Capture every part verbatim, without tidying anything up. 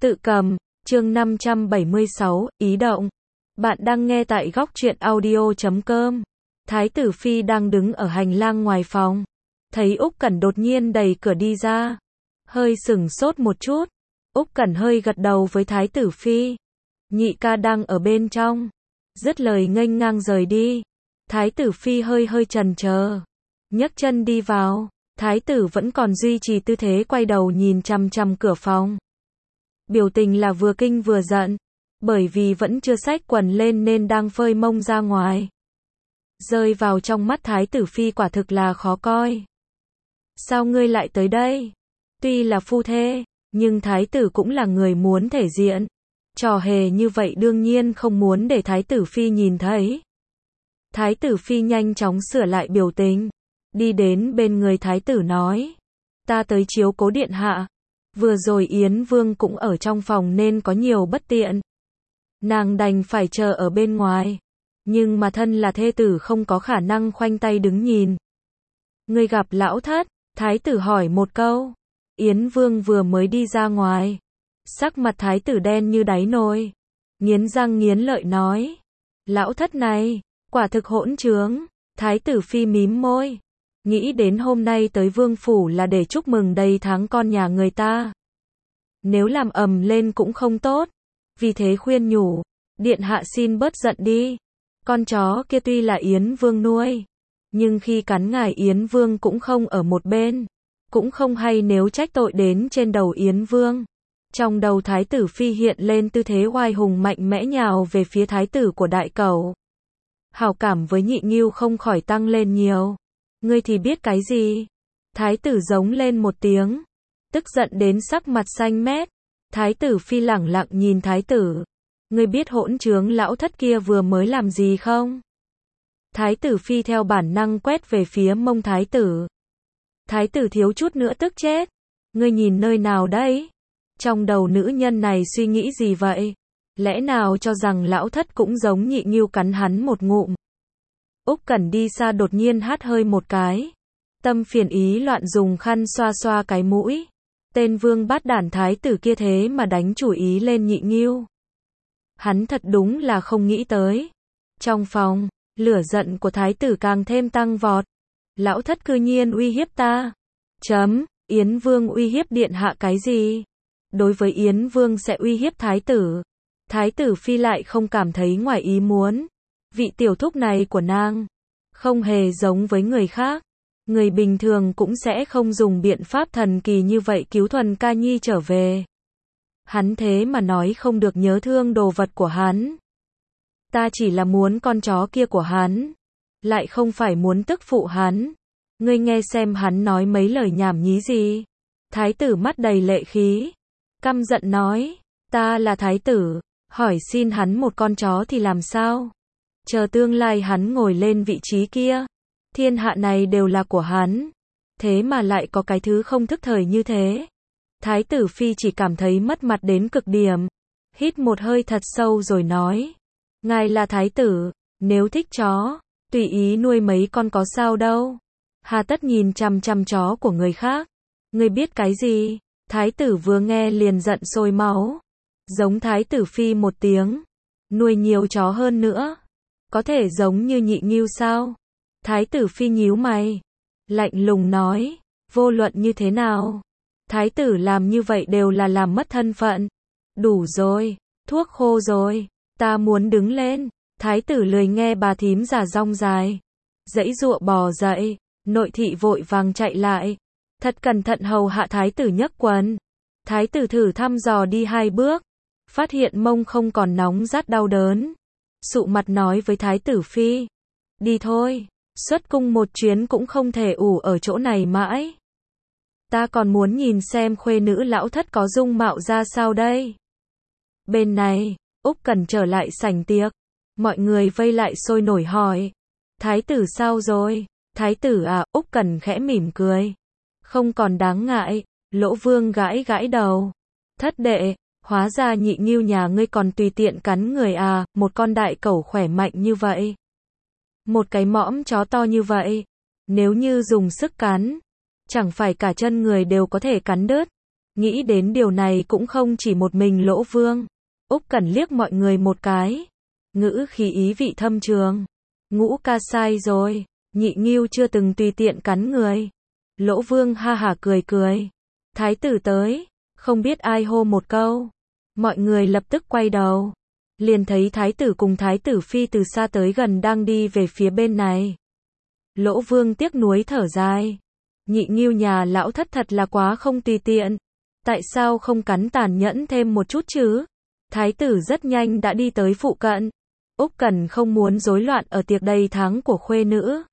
Tự cầm, chương năm trăm bảy mươi sáu, ý động. Bạn đang nghe tại góc truyện audio chấm com. Thái tử Phi đang đứng ở hành lang ngoài phòng. Thấy Úc Cẩn đột nhiên đẩy cửa đi ra. Hơi sửng sốt một chút. Úc Cẩn hơi gật đầu với Thái tử Phi. Nhị ca đang ở bên trong. Dứt lời nghênh ngang rời đi. Thái tử Phi hơi hơi chần chờ. Nhấc chân đi vào. Thái tử vẫn còn duy trì tư thế quay đầu nhìn chằm chằm cửa phòng. Biểu tình là vừa kinh vừa giận, bởi vì vẫn chưa xách quần lên nên đang phơi mông ra ngoài. Rơi vào trong mắt Thái tử Phi quả thực là khó coi. Sao ngươi lại tới đây? Tuy là phu thê, nhưng Thái tử cũng là người muốn thể diện. Trò hề như vậy đương nhiên không muốn để Thái tử Phi nhìn thấy. Thái tử Phi nhanh chóng sửa lại biểu tình, đi đến bên người Thái tử nói: Ta tới chiếu cố điện hạ. Vừa rồi Yến Vương cũng ở trong phòng nên có nhiều bất tiện. Nàng đành phải chờ ở bên ngoài. Nhưng mà thân là thê tử không có khả năng khoanh tay đứng nhìn. Ngươi gặp lão thất? Thái tử hỏi một câu. Yến Vương vừa mới đi ra ngoài. Sắc mặt Thái tử đen như đáy nồi. Nghiến răng nghiến lợi nói: Lão thất này, quả thực hỗn trướng. Thái tử Phi mím môi. Nghĩ đến hôm nay tới vương phủ là để chúc mừng đầy tháng con nhà người ta. Nếu làm ầm lên cũng không tốt. Vì thế khuyên nhủ: Điện hạ xin bớt giận đi. Con chó kia tuy là Yến Vương nuôi, nhưng khi cắn ngài Yến Vương cũng không ở một bên. Cũng không hay nếu trách tội đến trên đầu Yến Vương. Trong đầu Thái tử Phi hiện lên tư thế oai hùng mạnh mẽ nhào về phía thái tử của đại cẩu. Hảo cảm với Nhị Ngưu không khỏi tăng lên nhiều. Ngươi thì biết cái gì? Thái tử giống lên một tiếng, tức giận đến sắc mặt xanh mét. Thái tử Phi lẳng lặng nhìn thái tử. Ngươi biết hỗn trướng lão thất kia vừa mới làm gì không? Thái tử Phi theo bản năng quét về phía mông thái tử. Thái tử thiếu chút nữa tức chết. Ngươi nhìn nơi nào đấy? Trong đầu nữ nhân này suy nghĩ gì vậy? Lẽ nào cho rằng lão thất cũng giống Nhị Ngưu cắn hắn một ngụm? Úc Cẩn đi xa đột nhiên hắt hơi một cái. Tâm phiền ý loạn dùng khăn xoa xoa cái mũi. Tên vương bát đản thái tử kia thế mà đánh chủ ý lên Nhị Ngưu. Hắn thật đúng là không nghĩ tới. Trong phòng, lửa giận của thái tử càng thêm tăng vọt. Lão thất cư nhiên uy hiếp ta. Chấm, Yến Vương uy hiếp điện hạ cái gì? Đối với Yến Vương sẽ uy hiếp thái tử. Thái tử Phi lại không cảm thấy ngoài ý muốn. Vị tiểu thúc này của nàng không hề giống với người khác. Người bình thường cũng sẽ không dùng biện pháp thần kỳ như vậy cứu Thuần Ca Nhi trở về. Hắn thế mà nói không được nhớ thương đồ vật của hắn. Ta chỉ là muốn con chó kia của hắn, lại không phải muốn tức phụ hắn. Ngươi nghe xem hắn nói mấy lời nhảm nhí gì. Thái tử mắt đầy lệ khí, căm giận nói: Ta là thái tử, hỏi xin hắn một con chó thì làm sao? Chờ tương lai hắn ngồi lên vị trí kia, thiên hạ này đều là của hắn. Thế mà lại có cái thứ không thức thời như thế. Thái tử Phi chỉ cảm thấy mất mặt đến cực điểm. Hít một hơi thật sâu rồi nói: Ngài là thái tử, nếu thích chó, tùy ý nuôi mấy con có sao đâu. Hà tất nhìn chằm chằm chó của người khác. Ngươi biết cái gì? Thái tử vừa nghe liền giận sôi máu. Giống Thái tử Phi một tiếng. Nuôi nhiều chó hơn nữa. Có thể giống như Nhị Ngưu sao? Thái tử Phi nhíu mày, lạnh lùng nói: Vô luận như thế nào, thái tử làm như vậy đều là làm mất thân phận. Đủ rồi, thuốc khô rồi, ta muốn đứng lên. Thái tử lười nghe bà thím già rong dài, giãy giụa bò dậy. Nội thị vội vàng chạy lại, thật cẩn thận hầu hạ thái tử nhấc quần. Thái tử thử thăm dò đi hai bước, phát hiện mông không còn nóng rát đau đớn. Sụ mặt nói với Thái tử Phi: Đi thôi, xuất cung một chuyến cũng không thể ủ ở chỗ này mãi. Ta còn muốn nhìn xem khuê nữ lão thất có dung mạo ra sao đây. Bên này, Úc Cẩn trở lại sảnh tiệc. Mọi người vây lại sôi nổi hỏi: Thái tử sao rồi? Thái tử à? Úc Cẩn khẽ mỉm cười. Không còn đáng ngại. Lỗ Vương gãi gãi đầu. Thất đệ, hóa ra Nhị Ngưu nhà ngươi còn tùy tiện cắn người à? Một con đại cẩu khỏe mạnh như vậy, một cái mõm chó to như vậy, nếu như dùng sức cắn, chẳng phải cả chân người đều có thể cắn đứt. Nghĩ đến điều này cũng không chỉ một mình Lỗ Vương. Úc Cẩn liếc mọi người một cái. Ngữ khí ý vị thâm trường. Ngũ ca sai rồi. Nhị Ngưu chưa từng tùy tiện cắn người. Lỗ Vương ha hả cười cười. Thái tử tới. Không biết ai hô một câu. Mọi người lập tức quay đầu. Liền thấy thái tử cùng thái tử phi từ xa tới gần đang đi về phía bên này. Lỗ Vương tiếc nuối thở dài. Nhị Ngưu nhà lão thất thật là quá không tùy tiện. Tại sao không cắn tàn nhẫn thêm một chút chứ? Thái tử rất nhanh đã đi tới phụ cận. Úc Cẩn không muốn rối loạn ở tiệc đầy tháng của khuê nữ.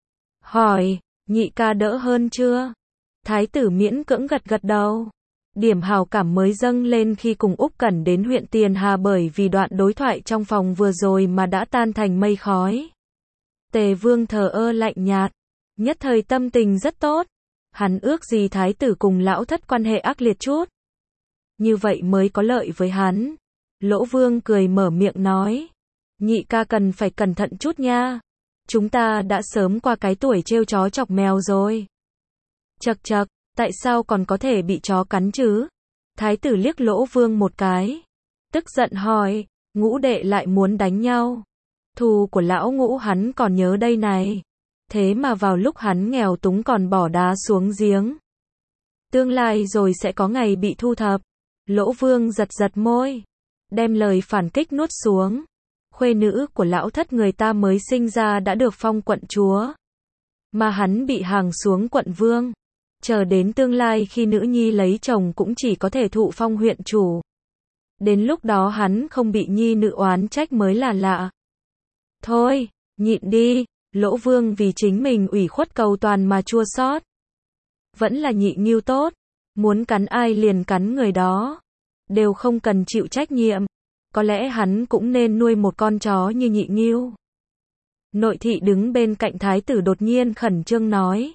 Hỏi, nhị ca đỡ hơn chưa? Thái tử miễn cưỡng gật gật đầu. Điểm hào cảm mới dâng lên khi cùng Úc Cẩn đến huyện Tiền Hà bởi vì đoạn đối thoại trong phòng vừa rồi mà đã tan thành mây khói. Tề Vương thờ ơ lạnh nhạt, nhất thời tâm tình rất tốt. Hắn ước gì thái tử cùng lão thất quan hệ ác liệt chút. Như vậy mới có lợi với hắn. Lỗ Vương cười mở miệng nói. Nhị ca cần phải cẩn thận chút nha. Chúng ta đã sớm qua cái tuổi trêu chó chọc mèo rồi. Chậc chậc, tại sao còn có thể bị chó cắn chứ? Thái tử liếc Lỗ Vương một cái. Tức giận hỏi, Ngũ đệ lại muốn đánh nhau. Thù của lão Ngũ hắn còn nhớ đây này. Thế mà vào lúc hắn nghèo túng còn bỏ đá xuống giếng. Tương lai rồi sẽ có ngày bị thu thập. Lỗ Vương giật giật môi. Đem lời phản kích nuốt xuống. Khuê nữ của lão thất người ta mới sinh ra đã được phong quận chúa. Mà hắn bị hàng xuống quận vương. Chờ đến tương lai khi nữ nhi lấy chồng cũng chỉ có thể thụ phong huyện chủ. Đến lúc đó hắn không bị nhi nữ oán trách mới là lạ. Thôi, nhịn đi. Lỗ Vương vì chính mình ủy khuất cầu toàn mà chua xót. Vẫn là Nhị Ngưu tốt. Muốn cắn ai liền cắn người đó. Đều không cần chịu trách nhiệm. Có lẽ hắn cũng nên nuôi một con chó như Nhị Ngưu. Nội thị đứng bên cạnh thái tử đột nhiên khẩn trương nói.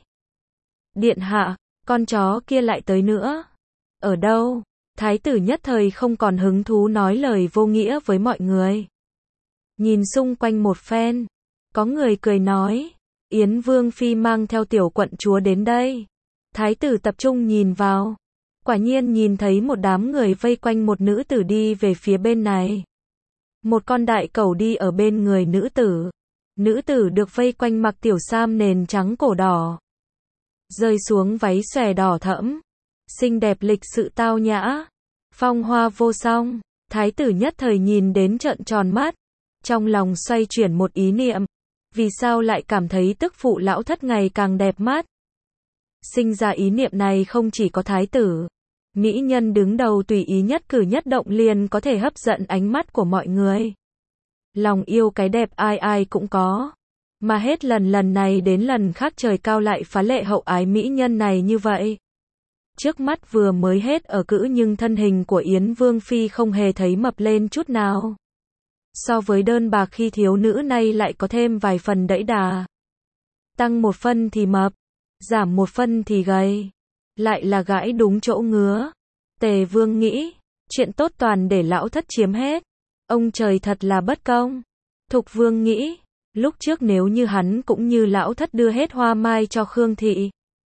Điện hạ, con chó kia lại tới nữa. Ở đâu? Thái tử nhất thời không còn hứng thú nói lời vô nghĩa với mọi người. Nhìn xung quanh một phen. Có người cười nói. Yến Vương Phi mang theo tiểu quận chúa đến đây. Thái tử tập trung nhìn vào. Quả nhiên nhìn thấy một đám người vây quanh một nữ tử đi về phía bên này. Một con đại cẩu đi ở bên người nữ tử. Nữ tử được vây quanh mặc tiểu sam nền trắng cổ đỏ. Rơi xuống váy xòe đỏ thẫm. Xinh đẹp lịch sự tao nhã. Phong hoa vô song. Thái tử nhất thời nhìn đến trợn tròn mắt. Trong lòng xoay chuyển một ý niệm. Vì sao lại cảm thấy tức phụ lão thất ngày càng đẹp mắt? Sinh ra ý niệm này không chỉ có thái tử. Mỹ nhân đứng đầu tùy ý nhất cử nhất động liền có thể hấp dẫn ánh mắt của mọi người. Lòng yêu cái đẹp ai ai cũng có. Mà hết lần lần này đến lần khác trời cao lại phá lệ hậu ái mỹ nhân này như vậy. Trước mắt vừa mới hết ở cữ nhưng thân hình của Yến Vương Phi không hề thấy mập lên chút nào. So với đơn bạc khi thiếu nữ này lại có thêm vài phần đẫy đà. Tăng một phân thì mập, giảm một phân thì gầy. Lại là gãi đúng chỗ ngứa. Tề Vương nghĩ, chuyện tốt toàn để lão thất chiếm hết. Ông trời thật là bất công. Thục Vương nghĩ, lúc trước nếu như hắn cũng như lão thất đưa hết hoa mai cho Khương Thị.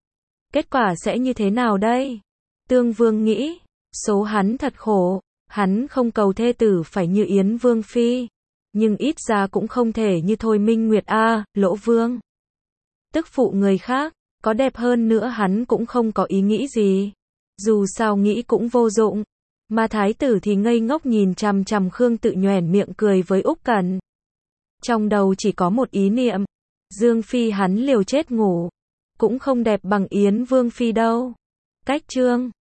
Kết quả sẽ như thế nào đây? Tương Vương nghĩ, số hắn thật khổ. Hắn không cầu thê tử phải như Yến Vương Phi. Nhưng ít ra cũng không thể như Thôi Minh Nguyệt a. Lỗ Vương. Tức phụ người khác, có đẹp hơn nữa hắn cũng không có ý nghĩ gì. Dù sao nghĩ cũng vô dụng. Mà thái tử thì ngây ngốc nhìn chằm chằm Khương Tự nhoẻn miệng cười với Úc Cẩn. Trong đầu chỉ có một ý niệm. Dương Phi hắn liều chết ngủ. Cũng không đẹp bằng Yến Vương Phi đâu. Cách chương